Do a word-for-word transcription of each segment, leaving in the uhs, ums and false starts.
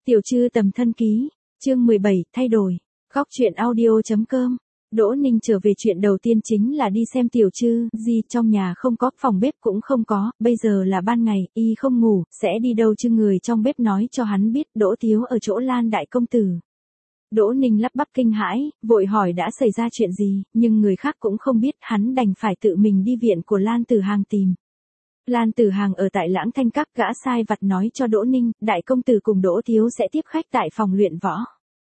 Tiểu Trư tầm thân ký, chương mười bảy, thay đổi. Góc truyện audio.com. Đỗ Ninh trở về chuyện đầu tiên chính là đi xem Tiểu Trư, gì trong nhà không có, phòng bếp cũng không có, bây giờ là ban ngày, y không ngủ, sẽ đi đâu chứ? Người trong bếp nói cho hắn biết Đỗ Thiếu ở chỗ Lan đại công tử. Đỗ Ninh lắp bắp kinh hãi, vội hỏi đã xảy ra chuyện gì, nhưng người khác cũng không biết, hắn đành phải tự mình đi viện của Lan Tử Hàng tìm. Lan Tử Hàng ở tại Lãng Thanh Các, gã sai vặt nói cho Đỗ Ninh, đại công tử cùng Đỗ Thiếu sẽ tiếp khách tại phòng luyện võ.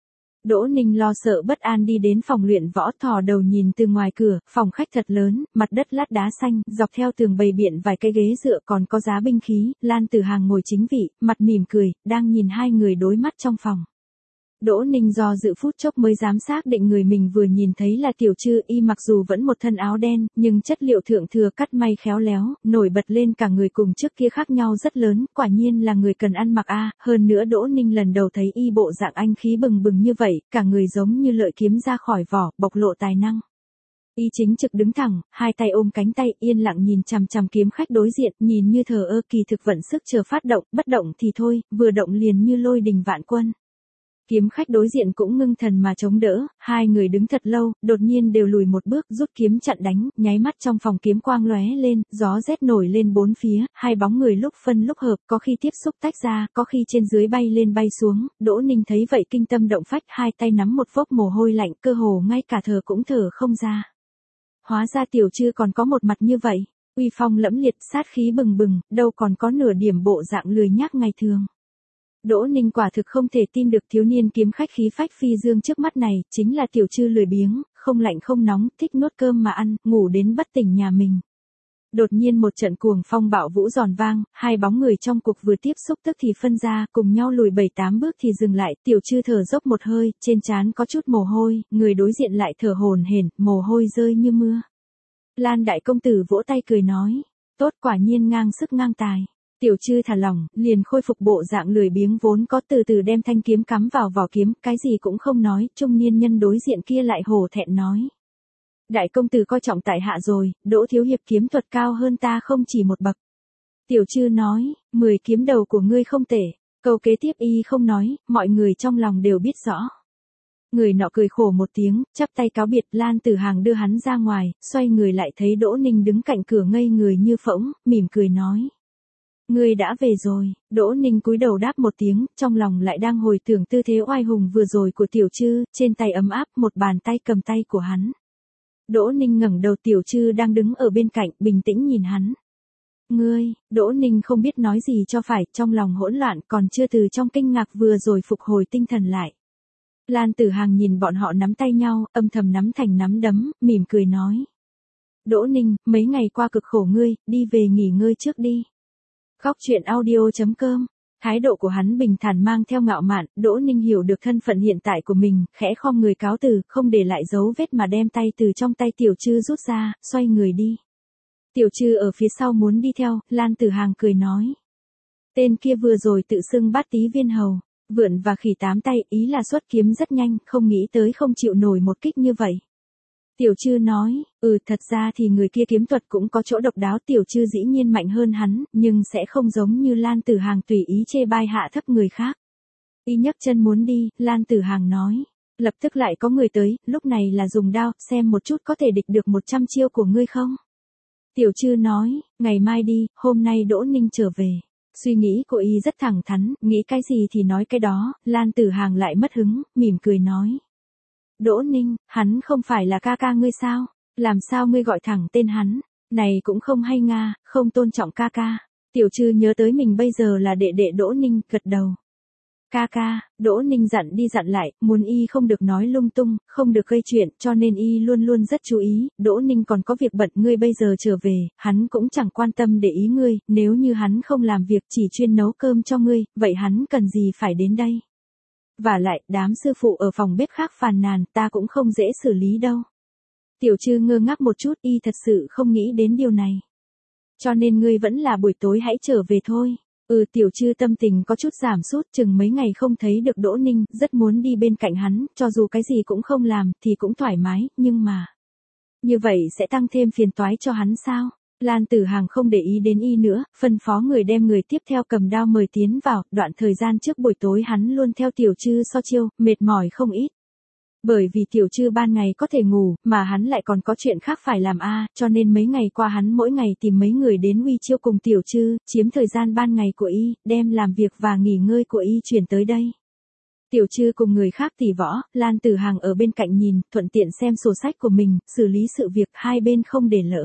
Đỗ Ninh lo sợ bất an đi đến phòng luyện võ, thò đầu nhìn từ ngoài cửa, phòng khách thật lớn, mặt đất lát đá xanh, dọc theo tường bày biện vài cái ghế dựa, còn có giá binh khí. Lan Tử Hàng ngồi chính vị, mặt mỉm cười, đang nhìn hai người đối mắt trong phòng. Đỗ Ninh do dự phút chốc mới dám xác định người mình vừa nhìn thấy là Tiểu Trư. Y mặc dù vẫn một thân áo đen, nhưng chất liệu thượng thừa cắt may khéo léo, nổi bật lên cả người cùng trước kia khác nhau rất lớn, quả nhiên là người cần ăn mặc a. À. Hơn nữa Đỗ Ninh lần đầu thấy y bộ dạng anh khí bừng bừng như vậy, cả người giống như lợi kiếm ra khỏi vỏ, bộc lộ tài năng. Y chính trực đứng thẳng, hai tay ôm cánh tay, yên lặng nhìn chằm chằm kiếm khách đối diện, nhìn như thờ ơ, kỳ thực vận sức chờ phát động, bất động thì thôi, vừa động liền như lôi đình vạn quân. Kiếm khách đối diện cũng ngưng thần mà chống đỡ, hai người đứng thật lâu, đột nhiên đều lùi một bước, rút kiếm chặn đánh, nháy mắt trong phòng kiếm quang lóe lên, gió rét nổi lên bốn phía, hai bóng người lúc phân lúc hợp, có khi tiếp xúc tách ra, có khi trên dưới bay lên bay xuống. Đỗ Ninh thấy vậy kinh tâm động phách, hai tay nắm một vốc mồ hôi lạnh, cơ hồ ngay cả thở cũng thở không ra. Hóa ra Tiểu Trư còn có một mặt như vậy, uy phong lẫm liệt, sát khí bừng bừng, đâu còn có nửa điểm bộ dạng lười nhác ngày thường. Đỗ Ninh quả thực không thể tin được thiếu niên kiếm khách khí phách phi dương trước mắt này, chính là Tiểu Trư lười biếng, không lạnh không nóng, thích nuốt cơm mà ăn, ngủ đến bất tỉnh nhà mình. Đột nhiên một trận cuồng phong bạo vũ giòn vang, hai bóng người trong cục vừa tiếp xúc tức thì phân ra, cùng nhau lùi bảy tám bước thì dừng lại. Tiểu Trư thở dốc một hơi, trên trán có chút mồ hôi, người đối diện lại thở hổn hển, mồ hôi rơi như mưa. Lan đại công tử vỗ tay cười nói, tốt, quả nhiên ngang sức ngang tài. Tiểu Trư thả lỏng, liền khôi phục bộ dạng lười biếng vốn có, từ từ đem thanh kiếm cắm vào vỏ kiếm, cái gì cũng không nói. Trung niên nhân đối diện kia lại hổ thẹn nói, đại công tử coi trọng tại hạ rồi, Đỗ thiếu hiệp kiếm thuật cao hơn ta không chỉ một bậc. Tiểu Trư nói, mười kiếm đầu của ngươi không tệ. Câu kế tiếp y không nói, mọi người trong lòng đều biết rõ. Người nọ cười khổ một tiếng, chắp tay cáo biệt. Lan Tử Hàng đưa hắn ra ngoài, xoay người lại thấy Đỗ Ninh đứng cạnh cửa ngây người như phỗng, mỉm cười nói, ngươi đã về rồi. Đỗ Ninh cúi đầu đáp một tiếng, trong lòng lại đang hồi tưởng tư thế oai hùng vừa rồi của Tiểu Trư, trên tay ấm áp, một bàn tay cầm tay của hắn. Đỗ Ninh ngẩng đầu, Tiểu Trư đang đứng ở bên cạnh, bình tĩnh nhìn hắn. Ngươi, Đỗ Ninh không biết nói gì cho phải, trong lòng hỗn loạn, còn chưa từ trong kinh ngạc vừa rồi phục hồi tinh thần lại. Lan Tử Hàng nhìn bọn họ nắm tay nhau, âm thầm nắm thành nắm đấm, mỉm cười nói, Đỗ Ninh, mấy ngày qua cực khổ ngươi, đi về nghỉ ngơi trước đi. Góc truyện audio.com. Thái độ của hắn bình thản mang theo ngạo mạn. Đỗ Ninh hiểu được thân phận hiện tại của mình, khẽ khom người cáo từ, không để lại dấu vết mà đem tay từ trong tay Tiểu Trư rút ra, xoay người đi. Tiểu Trư ở phía sau muốn đi theo, Lan Tử Hàng cười nói, tên kia vừa rồi tự xưng bát tý viên hầu, vượn và khỉ tám tay, ý là xuất kiếm rất nhanh, không nghĩ tới không chịu nổi một kích như vậy. Tiểu Trư nói, ừ, thật ra thì người kia kiếm thuật cũng có chỗ độc đáo. Tiểu Trư dĩ nhiên mạnh hơn hắn, nhưng sẽ không giống như Lan Tử Hàng tùy ý chê bai hạ thấp người khác. Y nhấc chân muốn đi, Lan Tử Hàng nói, lập tức lại có người tới, lúc này là dùng đao, xem một chút có thể địch được một trăm chiêu của ngươi không? Tiểu Trư nói, ngày mai đi, hôm nay Đỗ Ninh trở về. Suy nghĩ của y rất thẳng thắn, nghĩ cái gì thì nói cái đó. Lan Tử Hàng lại mất hứng, mỉm cười nói, Đỗ Ninh, hắn không phải là ca ca ngươi sao? Làm sao ngươi gọi thẳng tên hắn? Này cũng không hay nga, không tôn trọng ca ca. Tiểu Trư nhớ tới mình bây giờ là đệ đệ Đỗ Ninh, gật đầu. Ca ca, Đỗ Ninh dặn đi dặn lại, muốn y không được nói lung tung, không được gây chuyện, cho nên y luôn luôn rất chú ý. Đỗ Ninh còn có việc bận, ngươi bây giờ trở về, hắn cũng chẳng quan tâm để ý ngươi, nếu như hắn không làm việc chỉ chuyên nấu cơm cho ngươi, vậy hắn cần gì phải đến đây? Và lại, đám sư phụ ở phòng bếp khác phàn nàn, ta cũng không dễ xử lý đâu. Tiểu Trư ngơ ngác một chút, y thật sự không nghĩ đến điều này. Cho nên ngươi vẫn là buổi tối hãy trở về thôi. Ừ, Tiểu Trư tâm tình có chút giảm sút, chừng mấy ngày không thấy được Đỗ Ninh, rất muốn đi bên cạnh hắn, cho dù cái gì cũng không làm, thì cũng thoải mái, nhưng mà... Như vậy sẽ tăng thêm phiền toái cho hắn sao? Lan Tử Hằng không để ý đến y nữa, phân phó người đem người tiếp theo cầm đao mời tiến vào, đoạn thời gian trước buổi tối hắn luôn theo Tiểu Trư so chiêu, mệt mỏi không ít. Bởi vì Tiểu Trư ban ngày có thể ngủ, mà hắn lại còn có chuyện khác phải làm a, cho nên mấy ngày qua hắn mỗi ngày tìm mấy người đến uy chiêu cùng Tiểu Trư, chiếm thời gian ban ngày của y, đem làm việc và nghỉ ngơi của y chuyển tới đây. Tiểu Trư cùng người khác tỉ võ, Lan Tử Hằng ở bên cạnh nhìn, thuận tiện xem sổ sách của mình, xử lý sự việc hai bên không để lỡ.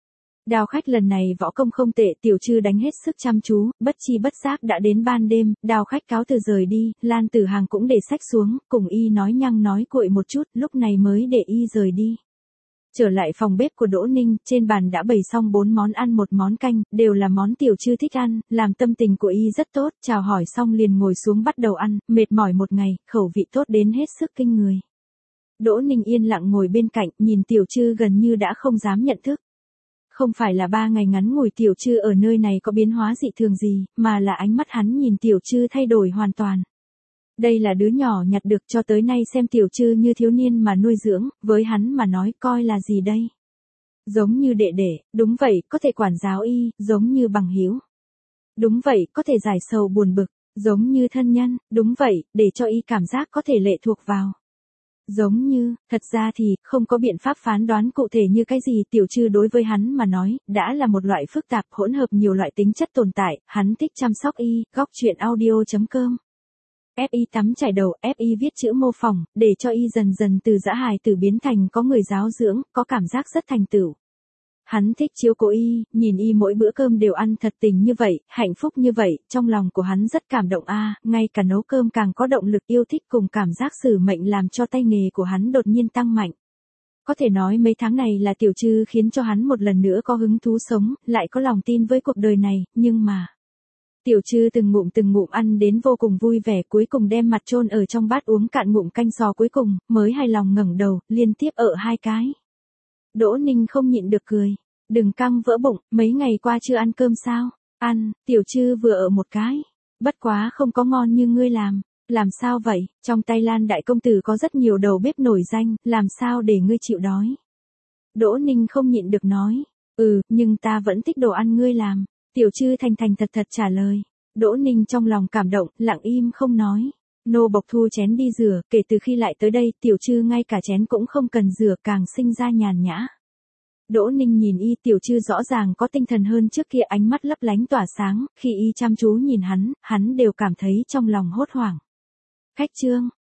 Đào Khách lần này võ công không tệ, Tiểu Trư đánh hết sức chăm chú, bất chi bất giác đã đến ban đêm, Đào Khách cáo từ rời đi, Lan Tử Hằng cũng để sách xuống, cùng y nói nhăng nói cuội một chút, lúc này mới để y rời đi. Trở lại phòng bếp của Đỗ Ninh, trên bàn đã bày xong bốn món ăn một món canh, đều là món Tiểu Trư thích ăn, làm tâm tình của y rất tốt, chào hỏi xong liền ngồi xuống bắt đầu ăn, mệt mỏi một ngày, khẩu vị tốt đến hết sức kinh người. Đỗ Ninh yên lặng ngồi bên cạnh, nhìn Tiểu Trư gần như đã không dám nhận thức. Không phải là ba ngày ngắn ngủi Tiểu Trư ở nơi này có biến hóa dị thường gì, mà là ánh mắt hắn nhìn Tiểu Trư thay đổi hoàn toàn. Đây là đứa nhỏ nhặt được, cho tới nay xem Tiểu Trư như thiếu niên mà nuôi dưỡng, với hắn mà nói coi là gì đây? Giống như đệ đệ, đúng vậy, có thể quản giáo y, giống như bằng hữu. Đúng vậy, có thể giải sầu buồn bực, giống như thân nhân, đúng vậy, để cho y cảm giác có thể lệ thuộc vào. Giống như, thật ra thì, không có biện pháp phán đoán cụ thể như cái gì, Tiểu Trư đối với hắn mà nói, đã là một loại phức tạp hỗn hợp nhiều loại tính chất tồn tại, hắn thích chăm sóc y, góc truyện audio chấm com. ép i tắm chải đầu, ép i viết chữ mô phỏng, để cho y dần dần từ dã hài tử biến thành có người giáo dưỡng, có cảm giác rất thành tựu. Hắn thích chiếu cố y, nhìn y mỗi bữa cơm đều ăn thật tình như vậy, hạnh phúc như vậy, trong lòng của hắn rất cảm động a, ngay cả nấu cơm càng có động lực, yêu thích cùng cảm giác xử mệnh làm cho tay nghề của hắn đột nhiên tăng mạnh. Có thể nói mấy tháng này là Tiểu Trư khiến cho hắn một lần nữa có hứng thú sống, lại có lòng tin với cuộc đời này, nhưng mà... Tiểu Trư từng ngụm từng ngụm ăn đến vô cùng vui vẻ, cuối cùng đem mặt chôn ở trong bát uống cạn ngụm canh sò cuối cùng, mới hài lòng ngẩng đầu, liên tiếp ở hai cái. Đỗ Ninh không nhịn được cười. Đừng căng vỡ bụng, mấy ngày qua chưa ăn cơm sao? Ăn, Tiểu Trư vừa ở một cái. Bất quá không có ngon như ngươi làm. Làm sao vậy? Trong tay Lan đại công tử có rất nhiều đầu bếp nổi danh, làm sao để ngươi chịu đói? Đỗ Ninh không nhịn được nói. Ừ, nhưng ta vẫn thích đồ ăn ngươi làm. Tiểu Trư thành thành thật thật trả lời. Đỗ Ninh trong lòng cảm động, lặng im không nói. Nô bộc thu chén đi rửa, kể từ khi lại tới đây, Tiểu Trư ngay cả chén cũng không cần rửa, càng sinh ra nhàn nhã. Đỗ Ninh nhìn y, Tiểu Trư rõ ràng có tinh thần hơn trước kia, ánh mắt lấp lánh tỏa sáng, khi y chăm chú nhìn hắn, hắn đều cảm thấy trong lòng hốt hoảng. Khách trương,